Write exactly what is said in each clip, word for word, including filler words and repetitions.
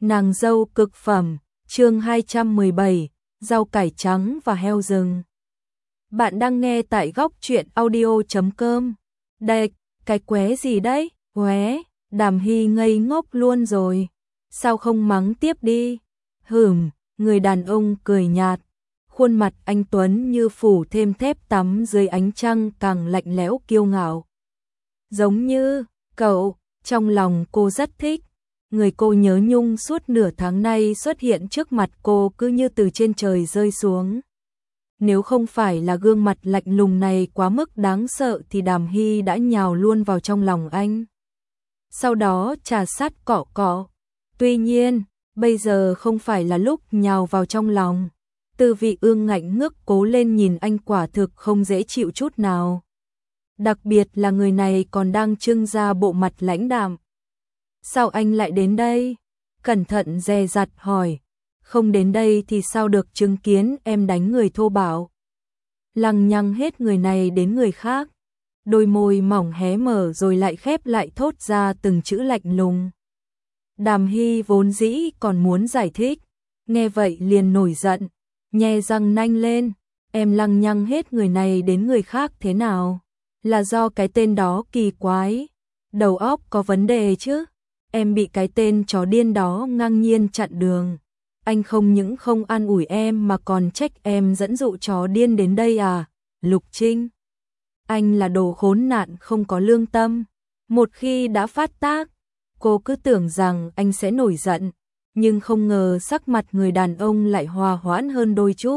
Nàng dâu cực phẩm, chương hai trăm mười bảy, rau cải trắng và heo rừng. Bạn đang nghe tại góc truyện audio chấm com. Đây, cái qué gì đấy? Qué, Đàm Hy ngây ngốc luôn rồi. Sao không mắng tiếp đi? Hửm, người đàn ông cười nhạt. Khuôn mặt anh Tuấn như phủ thêm thép tắm dưới ánh trăng càng lạnh lẽo kiêu ngạo. Giống như, cậu, trong lòng cô rất thích. Người cô nhớ nhung suốt nửa tháng nay xuất hiện trước mặt cô cứ như từ trên trời rơi xuống. Nếu không phải là gương mặt lạnh lùng này quá mức đáng sợ thì Đàm Hy đã nhào luôn vào trong lòng anh. Sau đó trà sát cọ cọ. Tuy nhiên, bây giờ không phải là lúc nhào vào trong lòng. Tư vị ương ngạnh ngước cố lên nhìn anh quả thực không dễ chịu chút nào. Đặc biệt là người này còn đang trưng ra bộ mặt lãnh đạm. Sao anh lại đến đây? Cẩn thận dè dặt hỏi. Không đến đây thì sao được chứng kiến em đánh người thô bạo. Lằng nhằng hết người này đến người khác. Đôi môi mỏng hé mở rồi lại khép lại thốt ra từng chữ lạnh lùng. Đàm Hy vốn dĩ còn muốn giải thích. Nghe vậy liền nổi giận. Nhe răng nanh lên. Em lằng nhằng hết người này đến người khác thế nào? Là do cái tên đó kỳ quái. Đầu óc có vấn đề chứ? Em bị cái tên chó điên đó ngang nhiên chặn đường. Anh không những không an ủi em mà còn trách em dẫn dụ chó điên đến đây à? Lục Trinh, anh là đồ khốn nạn không có lương tâm. Một khi đã phát tác, cô cứ tưởng rằng anh sẽ nổi giận, nhưng không ngờ sắc mặt người đàn ông lại hòa hoãn hơn đôi chút.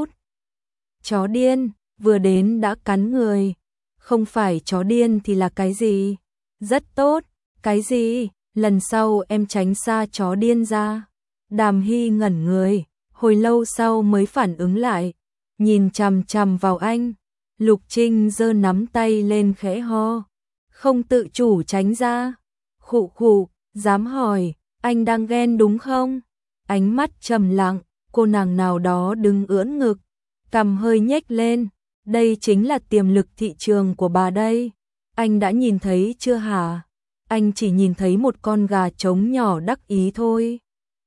Chó điên, vừa đến đã cắn người. Không phải chó điên thì là cái gì? Rất tốt, cái gì? Lần sau em tránh xa chó điên ra. Đàm Hy ngẩn người, hồi lâu sau mới phản ứng lại, nhìn chằm chằm vào anh. Lục Trinh giơ nắm tay lên khẽ ho, không tự chủ tránh ra. Khụ khụ, dám hỏi, anh đang ghen đúng không? Ánh mắt trầm lặng, cô nàng nào đó đứng ưỡn ngực, cằm hơi nhếch lên. Đây chính là tiềm lực thị trường của bà đây. Anh đã nhìn thấy chưa hả? Anh chỉ nhìn thấy một con gà trống nhỏ đắc ý thôi.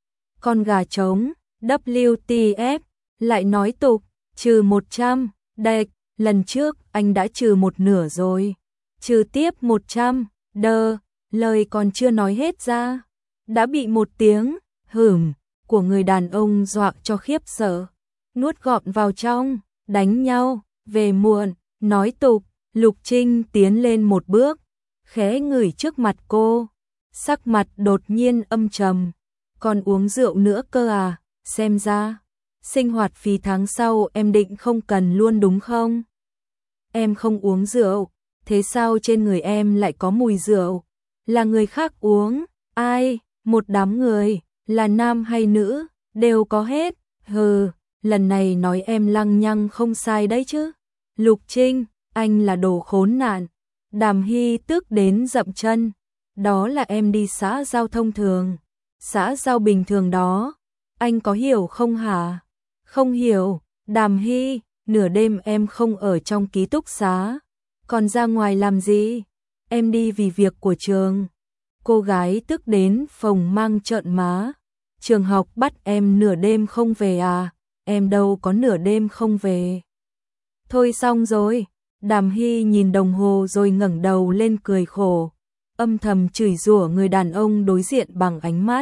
Con gà trống, W T F, lại nói tục, trừ một trăm, đây, lần trước anh đã trừ một nửa rồi. Trừ tiếp một trăm, đơ, lời còn chưa nói hết ra. Đã bị một tiếng, hửm, của người đàn ông dọa cho khiếp sợ. Nuốt gọn vào trong, đánh nhau, về muộn, nói tục. Lục Trinh tiến lên một bước, khẽ ngửi trước mặt cô, sắc mặt đột nhiên âm trầm. Còn uống rượu nữa cơ à? Xem ra, sinh hoạt phí tháng sau em định không cần luôn đúng không? Em không uống rượu, thế sao trên người em lại có mùi rượu? Là người khác uống, ai? Một đám người, là nam hay nữ, đều có hết. Hừ, lần này nói em lăng nhăng không sai đấy chứ. Lục Trinh, anh là đồ khốn nạn. Đàm Hy tức đến dậm chân. Đó là em đi xã giao thông thường. Xã giao bình thường đó. Anh có hiểu không hả? Không hiểu. Đàm Hy, nửa đêm em không ở trong ký túc xá. Còn ra ngoài làm gì? Em đi vì việc của trường. Cô gái tức đến phồng mang trợn má. Trường học bắt em nửa đêm không về à? Em đâu có nửa đêm không về. Thôi xong rồi. Đàm Hy nhìn đồng hồ rồi ngẩng đầu lên cười khổ, âm thầm chửi rủa người đàn ông đối diện bằng ánh mắt.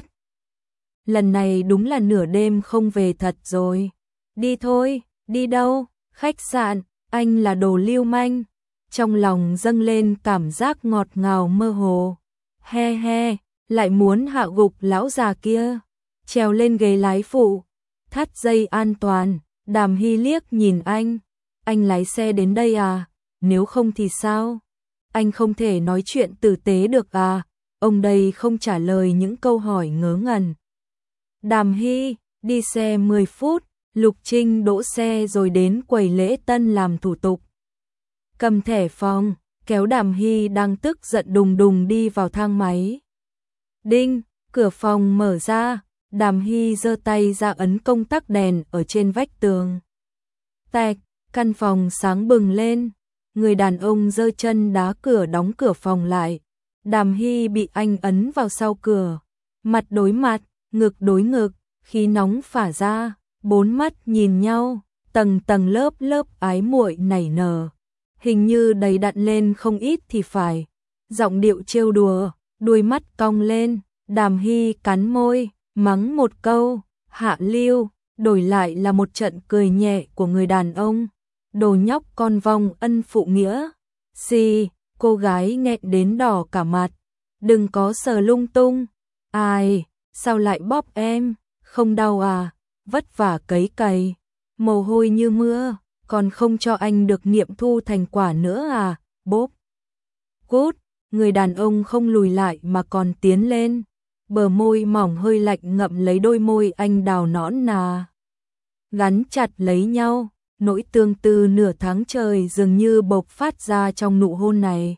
Lần này đúng là nửa đêm không về thật rồi. Đi thôi, đi đâu? Khách sạn, anh là đồ lưu manh. Trong lòng dâng lên cảm giác ngọt ngào mơ hồ. He he, lại muốn hạ gục lão già kia. Trèo lên ghế lái phụ, thắt dây an toàn. Đàm Hy liếc nhìn anh. Anh lái xe đến đây à? Nếu không thì sao? Anh không thể nói chuyện tử tế được à? Ông đây không trả lời những câu hỏi ngớ ngẩn. Đàm Hy, đi xe mười phút, Lục Trinh đỗ xe rồi đến quầy lễ tân làm thủ tục. Cầm thẻ phòng, kéo Đàm Hy đang tức giận đùng đùng đi vào thang máy. Đinh, cửa phòng mở ra, Đàm Hy giơ tay ra ấn công tắc đèn ở trên vách tường. Tạch, căn phòng sáng bừng lên. Người đàn ông giơ chân đá cửa đóng cửa phòng lại. Đàm Hy bị anh ấn vào sau cửa. Mặt đối mặt, ngực đối ngực, khí nóng phả ra, bốn mắt nhìn nhau, tầng tầng lớp lớp ái muội nảy nở. Hình như đầy đặn lên không ít thì phải. Giọng điệu trêu đùa, đuôi mắt cong lên, Đàm Hy cắn môi, mắng một câu, hạ lưu, đổi lại là một trận cười nhẹ của người đàn ông. Đồ nhóc con vong ân phụ nghĩa. Xì, cô gái nghẹn đến đỏ cả mặt. Đừng có sờ lung tung. Ai, sao lại bóp em, không đau à, vất vả cấy cày, mồ hôi như mưa, còn không cho anh được nghiệm thu thành quả nữa à, bốp. Cút, người đàn ông không lùi lại mà còn tiến lên, bờ môi mỏng hơi lạnh ngậm lấy đôi môi anh đào nõn nà. Gắn chặt lấy nhau, nỗi tương tư nửa tháng trời dường như bộc phát ra trong nụ hôn này.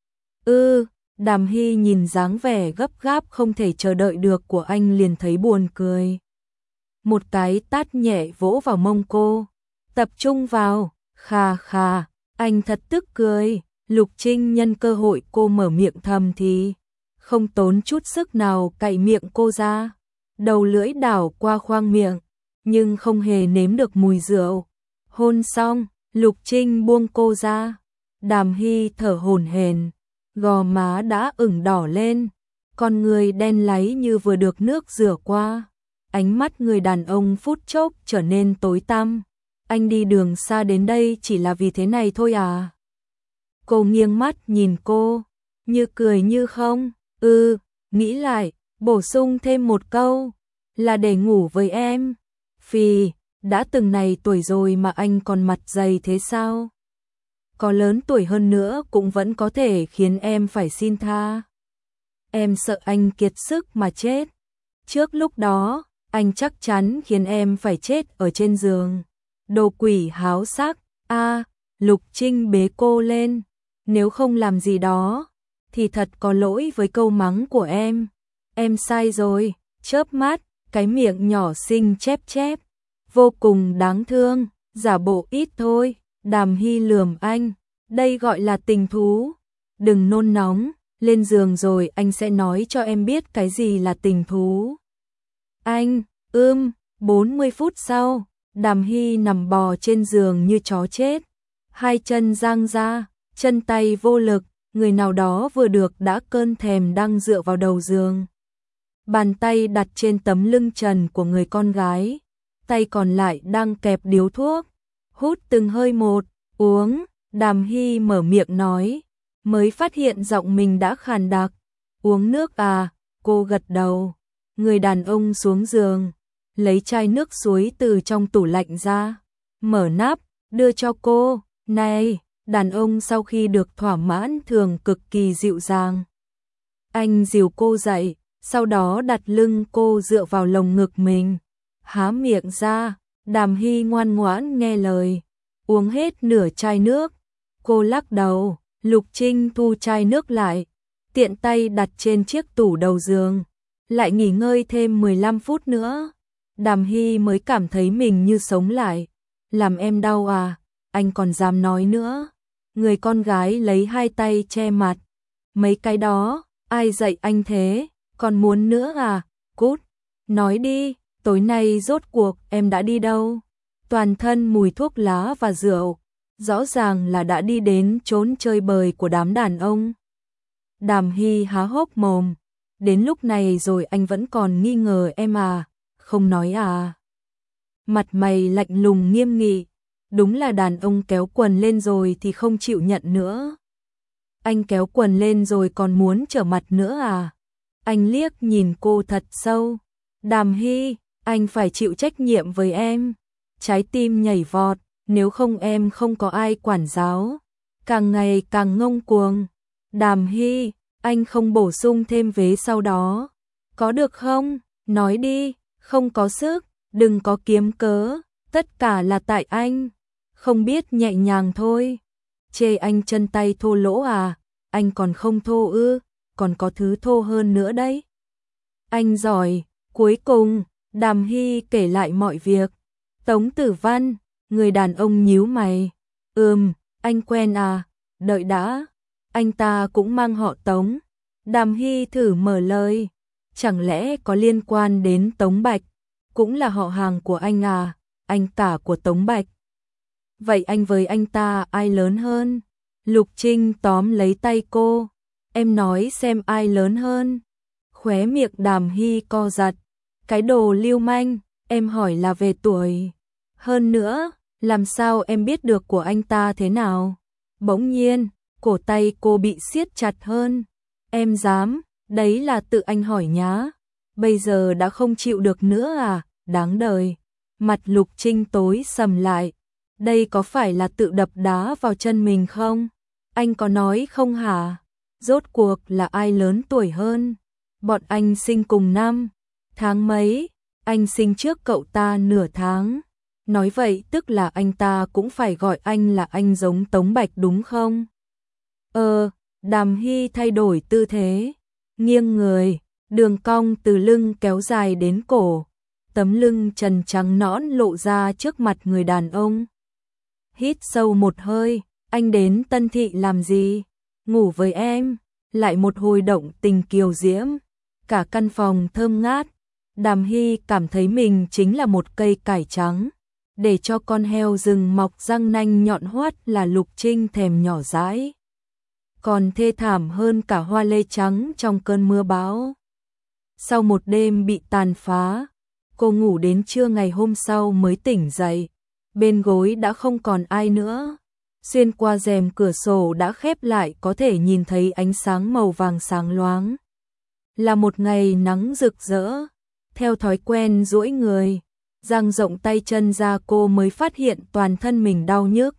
Ư, Đàm Hy nhìn dáng vẻ gấp gáp không thể chờ đợi được của anh liền thấy buồn cười. Một cái tát nhẹ vỗ vào mông cô, tập trung vào, khà khà, anh thật tức cười. Lục Trinh nhân cơ hội cô mở miệng thầm thì không tốn chút sức nào cạy miệng cô ra, đầu lưỡi đảo qua khoang miệng, nhưng không hề nếm được mùi rượu. Hôn xong, Lục Trinh buông cô ra, Đàm Hy thở hổn hển, gò má đã ửng đỏ lên, con người đen láy như vừa được nước rửa qua. Ánh mắt người đàn ông phút chốc trở nên tối tăm. Anh đi đường xa đến đây chỉ là vì thế này thôi à? Cô nghiêng mắt nhìn cô, như cười như không. Ừ, nghĩ lại, bổ sung thêm một câu, là để ngủ với em. Phì, đã từng này tuổi rồi mà anh còn mặt dày thế sao? Có lớn tuổi hơn nữa cũng vẫn có thể khiến em phải xin tha. Em sợ anh kiệt sức mà chết. Trước lúc đó, anh chắc chắn khiến em phải chết ở trên giường. Đồ quỷ háo sắc. A, Lục Trinh bế cô lên. Nếu không làm gì đó, thì thật có lỗi với câu mắng của em. Em sai rồi, chớp mắt, cái miệng nhỏ xinh chép chép. Vô cùng đáng thương, giả bộ ít thôi. Đàm Hy lườm anh, đây gọi là tình thú. Đừng nôn nóng, lên giường rồi anh sẽ nói cho em biết cái gì là tình thú. Anh, ưm, bốn mươi phút sau, Đàm Hy nằm bò trên giường như chó chết. Hai chân giang ra, chân tay vô lực, người nào đó vừa được đã cơn thèm đang dựa vào đầu giường. Bàn tay đặt trên tấm lưng trần của người con gái, tay còn lại đang kẹp điếu thuốc, hút từng hơi một, uống. Đàm Hy mở miệng nói, mới phát hiện giọng mình đã khàn đặc. Uống nước à? Cô gật đầu. Người đàn ông xuống giường, lấy chai nước suối từ trong tủ lạnh ra, mở nắp, đưa cho cô. Này, đàn ông sau khi được thỏa mãn thường cực kỳ dịu dàng. Anh dìu cô dậy, sau đó đặt lưng cô dựa vào lồng ngực mình, há miệng ra. Đàm Hy ngoan ngoãn nghe lời, uống hết nửa chai nước. Cô lắc đầu. Lục Trinh thu chai nước lại, tiện tay đặt trên chiếc tủ đầu giường, lại nghỉ ngơi thêm mười lăm phút nữa. Đàm Hy mới cảm thấy mình như sống lại. Làm em đau à? Anh còn dám nói nữa. Người con gái lấy hai tay che mặt. Mấy cái đó, ai dạy anh thế? Còn muốn nữa à? Cút, nói đi, tối nay rốt cuộc em đã đi đâu? Toàn thân mùi thuốc lá và rượu, rõ ràng là đã đi đến chốn chơi bời của đám đàn ông. Đàm Hy há hốc mồm, đến lúc này rồi anh vẫn còn nghi ngờ em à? Không nói à? Mặt mày lạnh lùng nghiêm nghị, đúng là đàn ông kéo quần lên rồi thì không chịu nhận nữa. Anh kéo quần lên rồi còn muốn trở mặt nữa à? Anh liếc nhìn cô thật sâu. Đàm Hy, anh phải chịu trách nhiệm với em. Trái tim nhảy vọt, nếu không em không có ai quản giáo. Càng ngày càng ngông cuồng. Đàm Hy, anh không bổ sung thêm vế sau đó. Có được không? Nói đi, không có sức, đừng có kiếm cớ. Tất cả là tại anh. Không biết nhẹ nhàng thôi. Chê anh chân tay thô lỗ à? Anh còn không thô ư? Còn có thứ thô hơn nữa đấy. Anh giỏi. Cuối cùng, Đàm Hy kể lại mọi việc. Tống Tử Văn, người đàn ông nhíu mày. Ừm, anh quen à? Đợi đã, anh ta cũng mang họ Tống. Đàm Hy thử mở lời. chẳng lẽ có liên quan đến Tống Bạch, cũng là họ hàng của anh à, anh cả của Tống Bạch. Vậy anh với anh ta ai lớn hơn? Lục Trinh tóm lấy tay cô, em nói xem ai lớn hơn. Khóe miệng Đàm Hy co giật, cái đồ lưu manh, em hỏi là về tuổi. Hơn nữa, làm sao em biết được của anh ta thế nào? Bỗng nhiên, cổ tay cô bị siết chặt hơn. Em dám, đấy là tự anh hỏi nhá. Bây giờ đã không chịu được nữa à, đáng đời. Mặt Lục Trinh tối sầm lại. Đây có phải là tự đập đá vào chân mình không? Anh có nói không hả? Rốt cuộc là ai lớn tuổi hơn? Bọn anh sinh cùng năm. Tháng mấy? Anh sinh trước cậu ta nửa tháng. Nói vậy tức là anh ta cũng phải gọi anh là anh giống Tống Bạch đúng không? Ờ, Đàm Hy thay đổi tư thế, nghiêng người, đường cong từ lưng kéo dài đến cổ, tấm lưng trần trắng nõn lộ ra trước mặt người đàn ông. Hít sâu một hơi, anh đến Tân Thị làm gì? Ngủ với em, lại một hồi động tình kiều diễm, cả căn phòng thơm ngát. Đàm Hy cảm thấy mình chính là một cây cải trắng, để cho con heo rừng mọc răng nanh nhọn hoắt là Lục Trinh thèm nhỏ dãi. Còn thê thảm hơn cả hoa lê trắng trong cơn mưa bão. Sau một đêm bị tàn phá, cô ngủ đến trưa ngày hôm sau mới tỉnh dậy, bên gối đã không còn ai nữa. Xuyên qua rèm cửa sổ đã khép lại có thể nhìn thấy ánh sáng màu vàng sáng loáng. Là một ngày nắng rực rỡ, theo thói quen duỗi người, dang rộng tay chân ra cô mới phát hiện toàn thân mình đau nhức.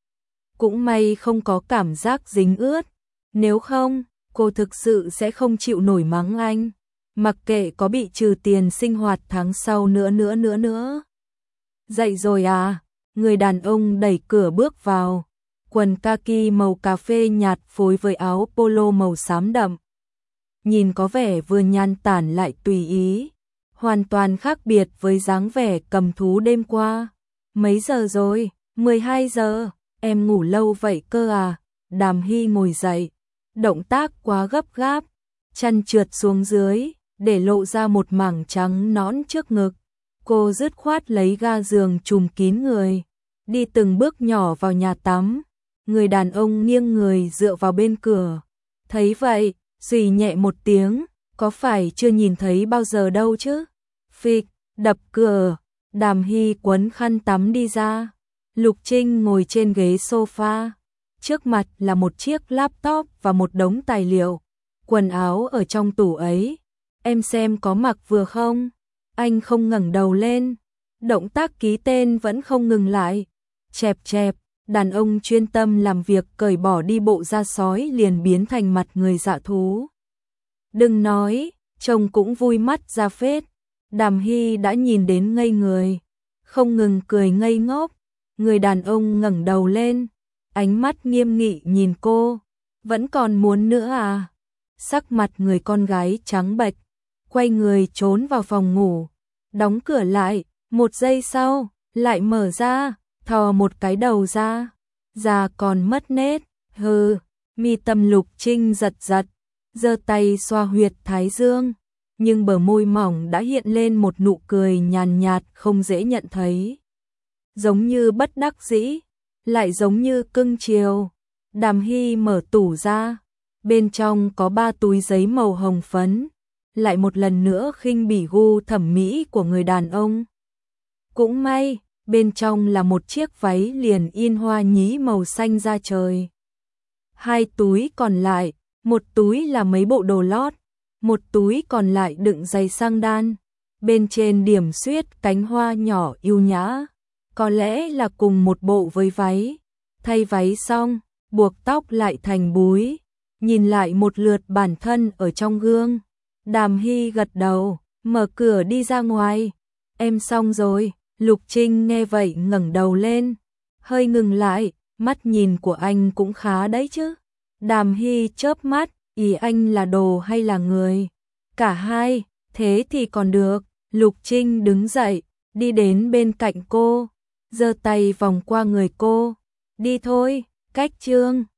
Cũng may không có cảm giác dính ướt, nếu không, cô thực sự sẽ không chịu nổi mắng anh. Mặc kệ có bị trừ tiền sinh hoạt tháng sau nữa nữa nữa nữa. Dậy rồi à? Người đàn ông đẩy cửa bước vào, quần kaki màu cà phê nhạt phối với áo polo màu xám đậm. Nhìn có vẻ vừa nhan tản lại tùy ý, hoàn toàn khác biệt với dáng vẻ cầm thú đêm qua. Mấy giờ rồi? mười hai giờ, em ngủ lâu vậy cơ à? Đàm Hy ngồi dậy, động tác quá gấp gáp, chăn trượt xuống dưới, để lộ ra một mảng trắng nõn trước ngực. Cô dứt khoát lấy ga giường trùm kín người, đi từng bước nhỏ vào nhà tắm. Người đàn ông nghiêng người dựa vào bên cửa. Thấy vậy, xì nhẹ một tiếng, có phải chưa nhìn thấy bao giờ đâu chứ? Phịch, đập cửa, Đàm Hy quấn khăn tắm đi ra. Lục Trinh ngồi trên ghế sofa, trước mặt là một chiếc laptop và một đống tài liệu. Quần áo ở trong tủ ấy, em xem có mặc vừa không? Anh không ngẩng đầu lên, động tác ký tên vẫn không ngừng lại. Chẹp chẹp, đàn ông chuyên tâm làm việc cởi bỏ đi bộ da sói liền biến thành mặt người dạ thú. Đừng nói, trông cũng vui mắt ra phết. Đàm Hy đã nhìn đến ngây người, không ngừng cười ngây ngốc. Người đàn ông ngẩng đầu lên, ánh mắt nghiêm nghị nhìn cô. Vẫn còn muốn nữa à? Sắc mặt người con gái trắng bệch, quay người trốn vào phòng ngủ, đóng cửa lại. Một giây sau, lại mở ra, thò một cái đầu ra. Da còn mất nét, hừ, mi tâm Lục Trinh giật giật, giơ tay xoa huyệt thái dương, nhưng bờ môi mỏng đã hiện lên một nụ cười nhàn nhạt không dễ nhận thấy. Giống như bất đắc dĩ, lại giống như cưng chiều. Đàm Hy mở tủ ra, bên trong có ba túi giấy màu hồng phấn, lại một lần nữa khinh bỉ gu thẩm mỹ của người đàn ông. Cũng may, bên trong là một chiếc váy liền in hoa nhí màu xanh da trời. Hai túi còn lại, một túi là mấy bộ đồ lót, một túi còn lại đựng giày sang đan, bên trên điểm xuyết cánh hoa nhỏ yêu nhã, có lẽ là cùng một bộ với váy. Thay váy xong, buộc tóc lại thành búi, nhìn lại một lượt bản thân ở trong gương. Đàm Hy gật đầu, mở cửa đi ra ngoài. Em xong rồi. Lục Trinh nghe vậy ngẩng đầu lên, hơi ngừng lại, mắt nhìn của anh cũng khá đấy chứ. Đàm Hy chớp mắt, ý anh là đồ hay là người? Cả hai, thế thì còn được. Lục Trinh đứng dậy, đi đến bên cạnh cô, giơ tay vòng qua người cô. Đi thôi, cách trương.